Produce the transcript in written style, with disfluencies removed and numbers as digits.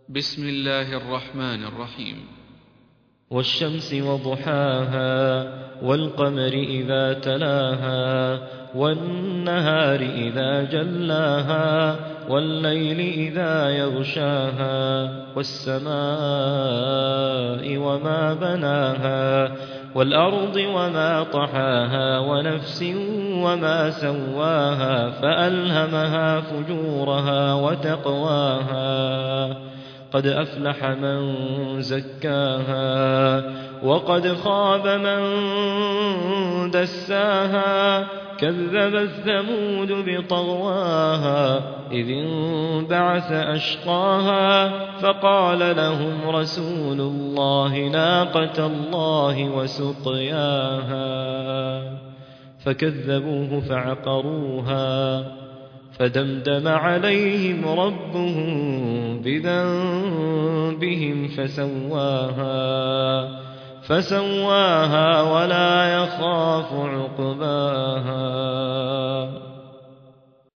بسم الله الرحمن الرحيم. والشمس وضحاها والقمر إذا تلاها والنهار إذا جلاها والليل إذا يغشاها والسماء وما بناها والأرض وما طحاها ونفس وما سواها فألهمها فجورها وتقواها قد أفلح من زكاها وقد خاب من دساها كذبت ثمود بطغواها إذ انبعث أشقاها فقال لهم رسول الله ناقة الله وسقياها فكذبوه فعقروها فدمدم عليهم ربهم بذنبهم فسواها ولا يخاف عقباها.